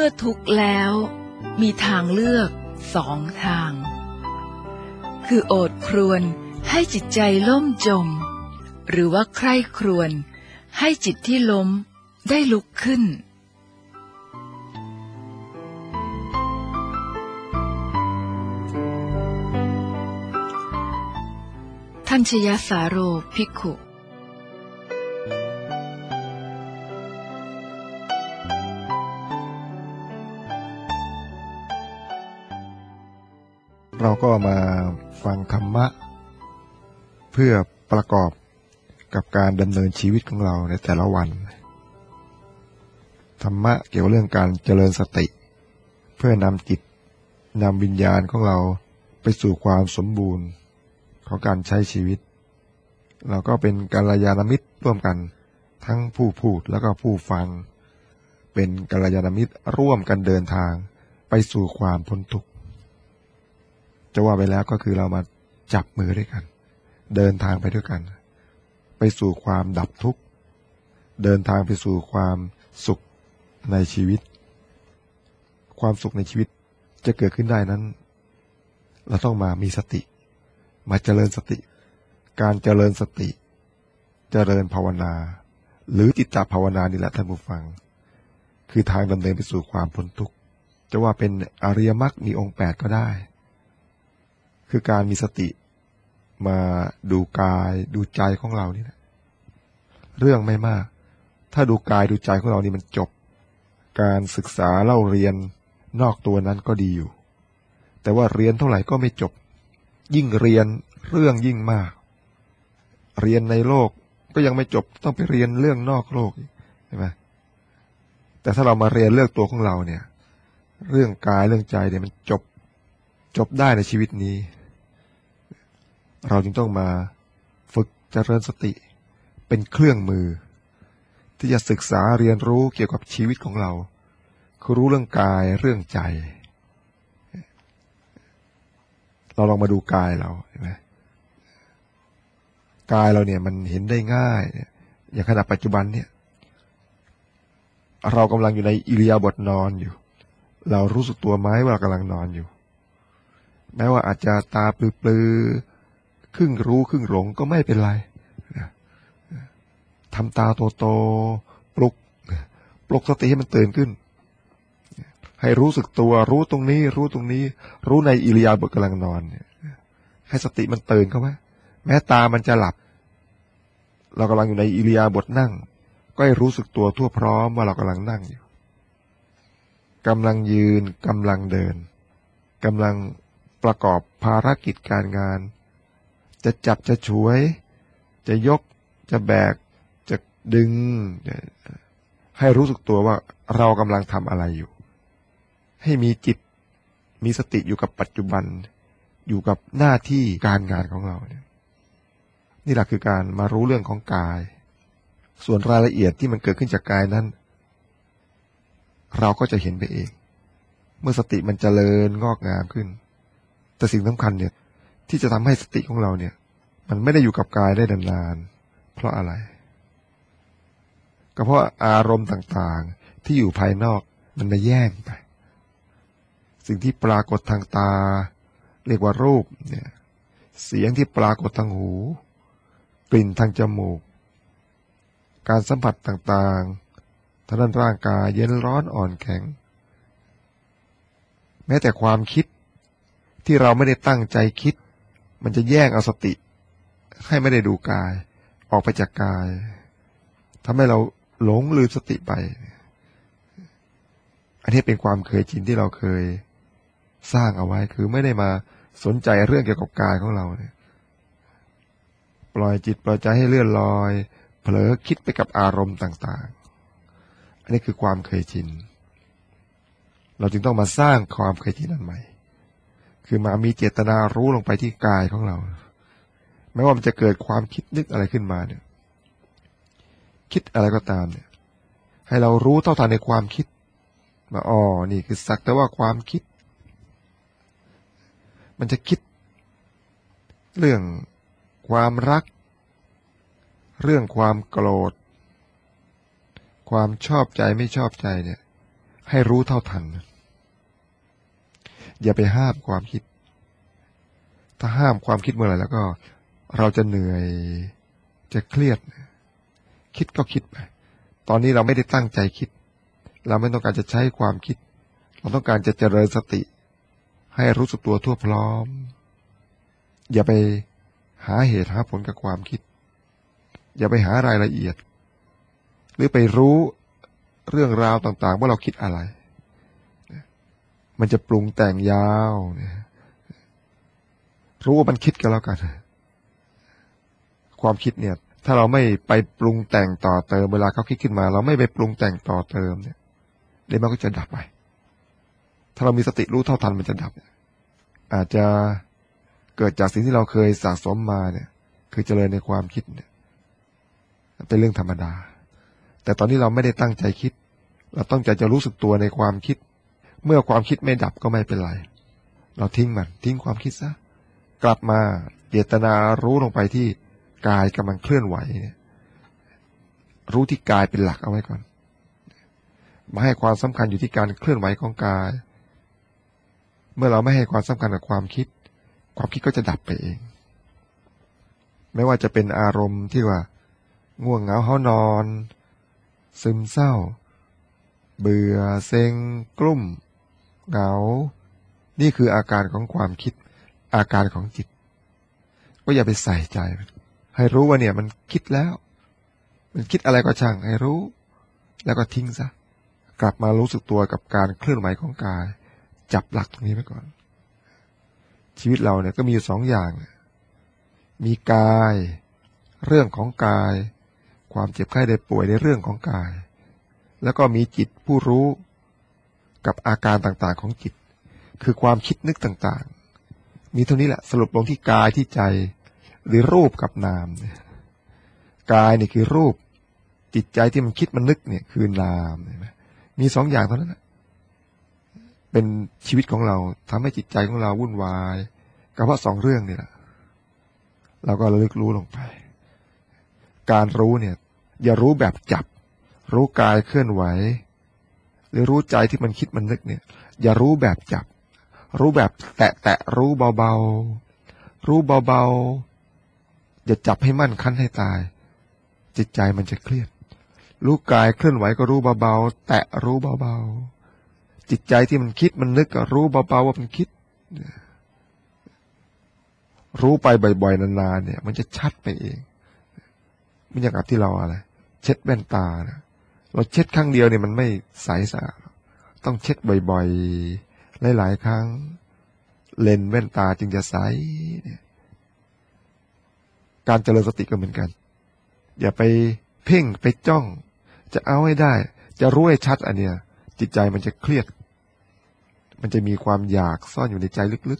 มื่อทุกข์แล้วมีทางเลือกสองทางคือโอดครวญให้จิตใจล่มจมหรือว่าใคร่ครวญให้จิตที่ล้มได้ลุกขึ้นทัญชยสาโรภิกขุเราก็มาฟังธรรมะเพื่อประกอบกับการดำเนินชีวิตของเราในแต่ละวันธรรมะเกี่ยวกับเรื่องการเจริญสติเพื่อนำจิตนำวิญญาณของเราไปสู่ความสมบูรณ์ของการใช้ชีวิตเราก็เป็นกัลยาณมิตรร่วมกันทั้งผู้พูดแล้วก็ผู้ฟังเป็นกัลยาณมิตรร่วมกันเดินทางไปสู่ความพ้นทุกข์จะว่าไปแล้วก็คือเรามาจับมือด้วยกันเดินทางไปด้วยกันไปสู่ความดับทุกข์เดินทางไปสู่ความสุขในชีวิตความสุขในชีวิตจะเกิดขึ้นได้นั้นเราต้องมามีสติมาเจริญสติการเจริญสติเจริญภาวนาหรือจิตตภาวนานี่แหละท่านผู้ฟังคือทางดำเนินไปสู่ความพ้นทุกข์จะว่าเป็นอริยมรรคมีองค์8ก็ได้คือการมีสติมาดูกายดูใจของเรานี่นะเรื่องไม่มากถ้าดูกายดูใจของเรานี่มันจบการศึกษาเล่าเรียนนอกตัวนั้นก็ดีอยู่แต่ว่าเรียนเท่าไหร่ก็ไม่จบยิ่งเรียนเรื่องยิ่งมากเรียนในโลกก็ยังไม่จบต้องไปเรียนเรื่องนอกโลกใช่ไหมแต่ถ้าเรามาเรียนเรื่องตัวของเราเนี่ยเรื่องกายเรื่องใจเนี่ยมันจบได้ในชีวิตนี้เราจึงต้องมาฝึกเจริญสติเป็นเครื่องมือที่จะศึกษาเรียนรู้เกี่ยวกับชีวิตของเราคือรู้เรื่องกายเรื่องใจเราลองมาดูกายเราเห็นไหมกายเราเนี่ยมันเห็นได้ง่ายอย่างขณะปัจจุบันเนี่ยเรากำลังอยู่ในอิริยาบถนอนอยู่เรารู้สึกตัวไหมว่าเรากำลังนอนอยู่แม้ว่าอาจจะตาปลือๆครึ่งรู้ครึ่งหลงก็ไม่เป็นไรทำตาโตๆปลุกสติให้มันตื่นขึ้นให้รู้สึกตัวรู้ตรงนี้รู้ในอิริยาบถกำลังนอนให้สติมันตื่นเข้าไว้แม้ตามันจะหลับเรากำลังอยู่ในอิริยาบถนั่งก็ให้รู้สึกตัวทั่วพร้อมว่าเรากำลังนั่งอยู่กำลังยืนกำลังเดินกำลังประกอบภารกิจการงานจะจับจะฉวยจะยกจะแบกจะดึงให้รู้สึกตัวว่าเรากำลังทำอะไรอยู่ให้มีจิตมีสติอยู่กับปัจจุบันอยู่กับหน้าที่การงานของเราเนี่ยนี่แหละคือการมารู้เรื่องของกายส่วนรายละเอียดที่มันเกิดขึ้นจากกายนั้นเราก็จะเห็นไปเองเมื่อสติมันเจริญงอกงามขึ้นแต่สิ่งสำคัญเนี่ยที่จะทำให้สติของเราเนี่ยมันไม่ได้อยู่กับกายได้นานๆเพราะอะไรก็เพราะอารมณ์ต่างๆที่อยู่ภายนอกมันมาแย่งไปสิ่งที่ปรากฏทางตาเรียกว่ารูปเนี่ยเสียงที่ปรากฏทางหูกลิ่นทางจมูกการสัมผัสต่างๆทางด้านร่างกายเย็นร้อนอ่อนแข็งแม้แต่ความคิดที่เราไม่ได้ตั้งใจคิดมันจะแย่งเอาสติให้ไม่ได้ดูกายออกไปจากกายทำให้เราหลงลืมสติไปอันนี้เป็นความเคยชินที่เราเคยสร้างเอาไว้คือไม่ได้มาสนใจเรื่องเกี่ยวกับกายของเราเนี่ยปล่อยจิตปล่อยใจให้เลื่อนลอยเผลอคิดไปกับอารมณ์ต่างๆอันนี้คือความเคยชินเราจึงต้องมาสร้างความเคยชินอันใหม่คือมามีเจตนารู้ลงไปที่กายของเราไม่ว่ามันจะเกิดความคิดนึกอะไรขึ้นมาเนี่ยคิดอะไรก็ตามเนี่ยให้เรารู้เท่าทันในความคิดมานี่คือสักแต่ว่าความคิดมันจะคิดเรื่องความรักเรื่องความโกรธความชอบใจไม่ชอบใจเนี่ยให้รู้เท่าทันอย่าไปห้ามความคิดถ้าห้ามความคิดเมื่อไหร่แล้วก็เราจะเหนื่อยจะเครียดคิดก็คิดไปตอนนี้เราไม่ได้ตั้งใจคิดเราไม่ต้องการจะใช้ความคิดเราต้องการจะเจริญสติให้รู้สึกตัวทั่วพร้อมอย่าไปหาเหตุหาผลกับความคิดอย่าไปหารายละเอียดหรือไปรู้เรื่องราวต่างๆว่าเราคิดอะไรมันจะปรุงแต่งยาวรู้ว่ามันคิดกันแล้วกันความคิดเนี่ยถ้าเราไม่ไปปรุงแต่งต่อเติมเวลาเขาคิดขึ้นมาเราไม่ไปปรุงแต่งต่อเติมเนี่ยเดี๋ยวมันก็จะดับไปถ้าเรามีสติรู้เท่าทันมันจะดับอาจจะเกิดจากสิ่งที่เราเคยสะสมมาเนี่ยคือเจริญในความคิดเนี่ยเป็นเรื่องธรรมดาแต่ตอนนี้เราไม่ได้ตั้งใจคิดเราต้องใจจะรู้สึกตัวในความคิดเมื่อความคิดไม่ดับก็ไม่เป็นไรเราทิ้งมันทิ้งความคิดซะกลับมาเจตนารู้ลงไปที่กายกำลังเคลื่อนไหวรู้ที่กายเป็นหลักเอาไว้ก่อนมาให้ความสำคัญอยู่ที่การเคลื่อนไหวของกายเมื่อเราไม่ให้ความสำคัญกับความคิดความคิดก็จะดับไปเองไม่ว่าจะเป็นอารมณ์ที่ว่าง่วงเหงาเฮานอนซึมเศร้าเบื่อเซ็งกลุ้มเหงานี่คืออาการของความคิดอาการของจิตก็อย่าไปใส่ใจให้รู้ว่าเนี่ยมันคิดแล้วมันคิดอะไรก็ช่างให้รู้แล้วก็ทิ้งซะกลับมารู้สึกตัวกับการเคลื่อนไหวของกายจับหลักตรงนี้ไว้ก่อนชีวิตเราเนี่ยก็มีอยู่สองอย่างมีกายเรื่องของกายความเจ็บไข้ได้ป่วยในเรื่องของกายแล้วก็มีจิตผู้รู้กับอาการต่างๆของจิตคือความคิดนึกต่างๆมีเท่านี้แหละสรุปลงที่กายที่ใจหรือรูปกับนามกายนี่คือรูปจิตใจที่มันคิดมันนึกเนี่ยคือนามเห็นไหมมีสองอย่างเท่านั้นนะเป็นชีวิตของเราทำให้จิตใจของเราวุ่นวายก็เพราะสองเรื่องนี่แหละเราก็ระลึกรู้ลงไปการรู้เนี่ยอย่ารู้แบบจับรู้กายเคลื่อนไหวหรือรู้ใจที่มันคิดมันนึกเนี่ยอย่ารู้แบบจับรู้แบบแตะรู้เบาๆรู้เบาๆอย่าจับให้มั่นคั้นให้ตายจิตใจมันจะเครียดรู้กายเคลื่อนไหวก็รู้เบาๆแตะรู้เบาๆจิตใจที่มันคิดมันนึกก็รู้เบาๆว่ามันคิดรู้ไปบ่อยๆนานๆเนี่ยมันจะชัดไปเองไม่อย่างกับที่เราอะไรเช็ดแว่นตานะเราเช็ดครั้งเดียวเนี่ยมันไม่ใสสะอาดต้องเช็ดบ่อยๆหลายๆครั้งเลนส์แว่นตาจึงจะใสเนี่ยการเจริญสติก็เหมือนกันอย่าไปเพ่งไปจ้องจะเอาให้ได้จะรู้ให้ชัดอันเนี้ยจิตใจมันจะเครียดมันจะมีความอยากซ่อนอยู่ในใจลึก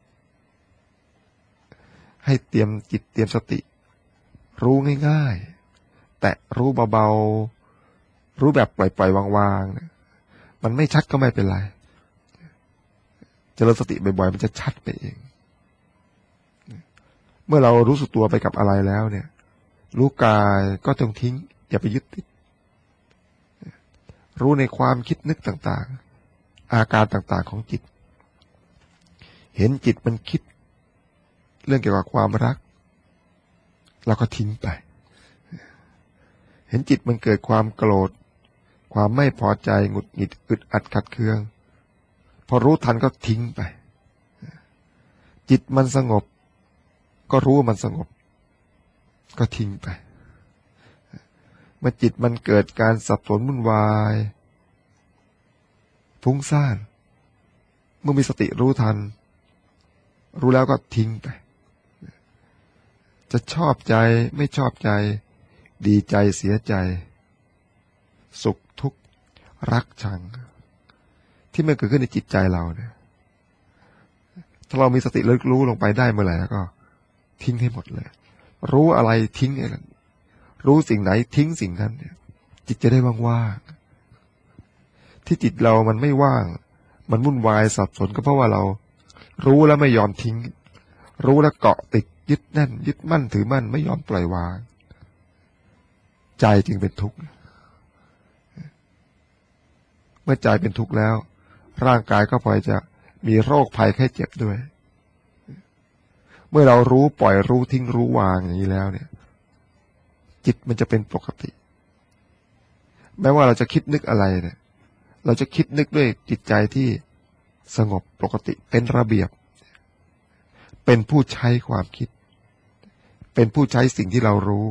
ๆให้เตรียมจิตเตรียมสติรู้ง่ายๆแต่รู้เบาๆรู้แบบปล่อยๆวางๆมันไม่ชัดก็ไม่เป็นไรเจริญสติบ่อยๆมันจะชัดไปเองเมื่อเรารู้สึกตัวไปกับอะไรแล้วเนี่ยรู้กายก็ต้องทิ้งอย่าไปยึดติดรู้ในความคิดนึกต่างๆอาการต่างๆของจิตเห็นจิตมันคิดเรื่องเกี่ยวกับความรักเราก็ทิ้งไปเห็นจิตมันเกิดความโกรธความไม่พอใจหงุดหงิดอึดอัดขัดเคืองพอรู้ทันก็ทิ้งไปจิตมันสงบก็รู้ว่ามันสงบก็ทิ้งไปเมื่อจิตมันเกิดการสับสนวุ่นวายฟุ้งซ่านเมื่อมีสติรู้ทันรู้แล้วก็ทิ้งไปจะชอบใจไม่ชอบใจดีใจเสียใจสุขทุกข์รักชังที่มันเกิดขึ้นในจิตใจเราเนี่ยถ้าเรามีสติระลึกรู้ลงไปได้เมื่อไหร่แล้วก็ทิ้งให้หมดเลยรู้อะไรทิ้งไอ้นั่นรู้สิ่งไหนทิ้งสิ่งนั้นเนี่ยจิตจะได้ว่างๆที่จิตเรามันไม่ว่างมันวุ่นวายสับสนก็เพราะว่าเรารู้แล้วไม่ยอมทิ้งรู้แล้วเกาะติดยึดแน่นยึดมั่นถือมั่นไม่ยอมปล่อยวางใจจึงเป็นทุกข์เมื่มื่อใจเป็นทุกข์แล้วร่างกายก็พลอยจะมีโรคภัยไข้เจ็บด้วยเมื่อเรารู้ปล่อยรู้ทิ้งรู้วางอย่างนี้แล้วเนี่ยจิตมันจะเป็นปกติแม้ว่าเราจะคิดนึกอะไรเนี่ยเราจะคิดนึกด้วยจิตใจที่สงบปกติเป็นระเบียบเป็นผู้ใช้ความคิดเป็นผู้ใช้สิ่งที่เรารู้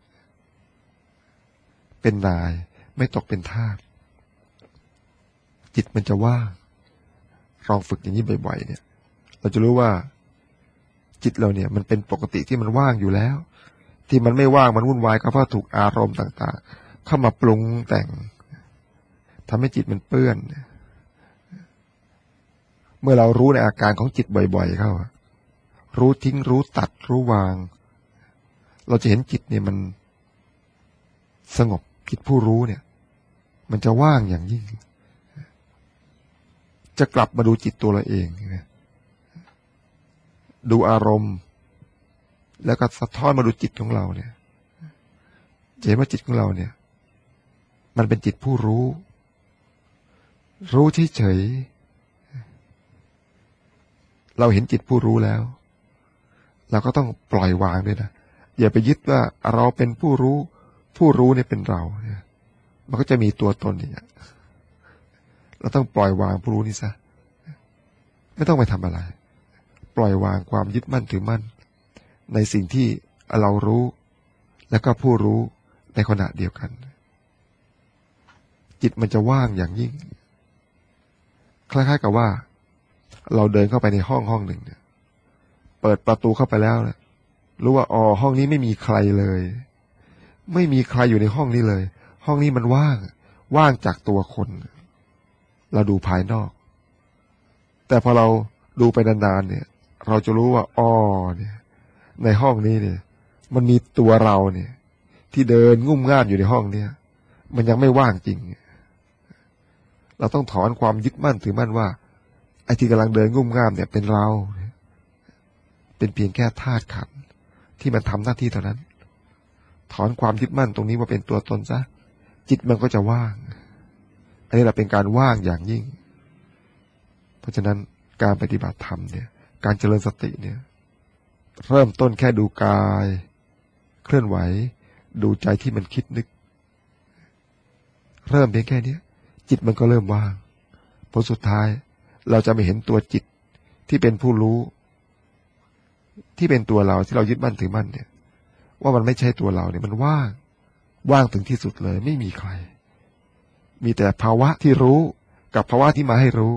เป็นนายไม่ตกเป็นทาสจิตมันจะว่างลองฝึกอย่างนี้บ่อยๆเนี่ยเราจะรู้ว่าจิตเราเนี่ยมันเป็นปกติที่มันว่างอยู่แล้วที่มันไม่ว่างมันวุ่นวายก็เพราะถูกอารมณ์ต่างๆเข้ามาปรุงแต่งทำให้จิตมันเปื้อนเมื่อเรารู้ในอาการของจิตบ่อยๆเข้ารู้ทิ้งรู้ตัดรู้วางเราจะเห็นจิตเนี่ยมันสงบจิตผู้รู้เนี่ยมันจะว่างอย่างยิ่งจะกลับมาดูจิตตัวเราเองดูอารมณ์แล้วก็สะท้อนมาดูจิตของเราเนี่ยจะเห็นว่าจิตของเราเนี่ยมันเป็นจิตผู้รู้เฉยๆเราเห็นจิตผู้รู้แล้วเราก็ต้องปล่อยวางด้วยนะอย่าไปยึดว่าเราเป็นผู้รู้เนี่ยเป็นเราเนี่ยมันก็จะมีตัวตนเนี่ยเราต้องปล่อยวางผู้รู้นี่ซะไม่ต้องไปทำอะไรปล่อยวางความยึดมั่นถือมั่นในสิ่งที่เรารู้แล้วก็ผู้รู้ในขณะเดียวกันจิตมันจะว่างอย่างยิ่งคล้ายๆกับว่าเราเดินเข้าไปในห้องหนึ่งเนี่ยเปิดประตูเข้าไปแล้วเนี่ยรู้ว่าห้องนี้ไม่มีใครเลยไม่มีใครอยู่ในห้องนี้เลยห้องนี้มันว่างจากตัวคนเราดูภายนอกแต่พอเราดูไปนานๆเนี่ยเราจะรู้ว่าเนี่ยในห้องนี้เนี่ยมันมีตัวเราเนี่ยที่เดินงุ่มง่ามอยู่ในห้องเนี่ยมันยังไม่ว่างจริงเราต้องถอนความยึดมั่นถือมั่นว่าไอ้ที่กำลังเดินงุ่มง่ามเนี่ยเป็นเราเป็นเพียงแค่ธาตุขันธ์ที่มันทำหน้าที่เท่านั้นถอนความยึดมั่นตรงนี้ว่าเป็นตัวตนซะจิตมันก็จะว่างอันนี้แหละเป็นการว่างอย่างยิ่งเพราะฉะนั้นการปฏิบัติธรรมเนี่ยการเจริญสติเนี่ยเริ่มต้นแค่ดูกายเคลื่อนไหวดูใจที่มันคิดนึกเริ่มเพียงแค่นี้จิตมันก็เริ่มว่างผลสุดท้ายเราจะไม่เห็นตัวจิตที่เป็นผู้รู้ที่เป็นตัวเราที่เรายึดมั่นถือมั่นเนี่ยว่ามันไม่ใช่ตัวเราเนี่ยมันว่างถึงที่สุดเลยไม่มีใครมีแต่ภาวะที่รู้กับภาวะที่มาให้รู้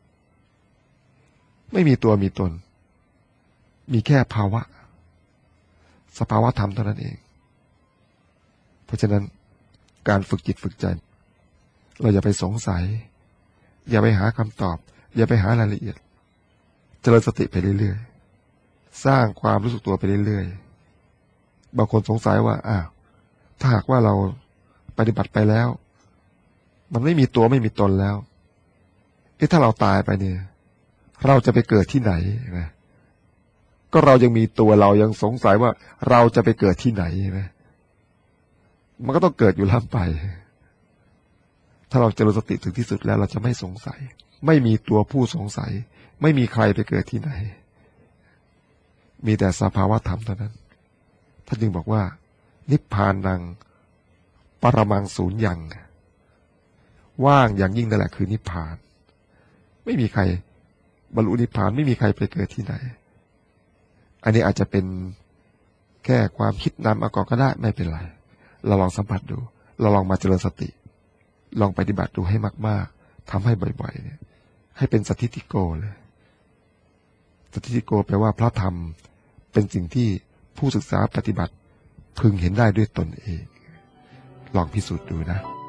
ไม่มีตัวมีตนมีแค่ภาวะสภาวะธรรมเท่านั้นเองเพราะฉะนั้นการฝึกจิตฝึกใจเราอย่าไปสงสัยอย่าไปหาคำตอบอย่าไปหารายละเอียดเจริญสติไปเรื่อยๆสร้างความรู้สึกตัวไปเรื่อยๆบางคนสงสัยว่าถ้าหากว่าเราปฏิบัติไปแล้วมันไม่มีตัวไม่มีตนแล้วถ้าเราตายไปเนี่ยเราจะไปเกิดที่ไหนนะก็เรายังมีตัวเรายังสงสัยว่าเราจะไปเกิดที่ไหนนะมันก็ต้องเกิดอยู่ล่ำไปถ้าเราเจริญสติถึงที่สุดแล้วเราจะไม่สงสัยไม่มีตัวผู้สงสัยไม่มีใครไปเกิดที่ไหนมีแต่สภาวะธรรมเท่านั้นท่านจึงบอกว่านิพพานังปรมังสูญญังว่างอย่างยิ่งนั่นแหละคือนิพพานไม่มีใครบรรลุนิพพานไม่มีใครไปเกิดที่ไหนอันนี้อาจจะเป็นแค่ความคิดนำเอาก่อนก็ได้ไม่เป็นไรเราลองสัมผัสดูเราลองมาเจริญสติลองปฏิบัติดูให้มากๆทำให้บ่อยๆเนี่ยให้เป็นสัทธิติโกเลยสัทธิติโกแปลว่าพระธรรมเป็นสิ่งที่ผู้ศึกษาปฏิบัติพึงเห็นได้ด้วยตนเองลองพิสูจน์ดูนะ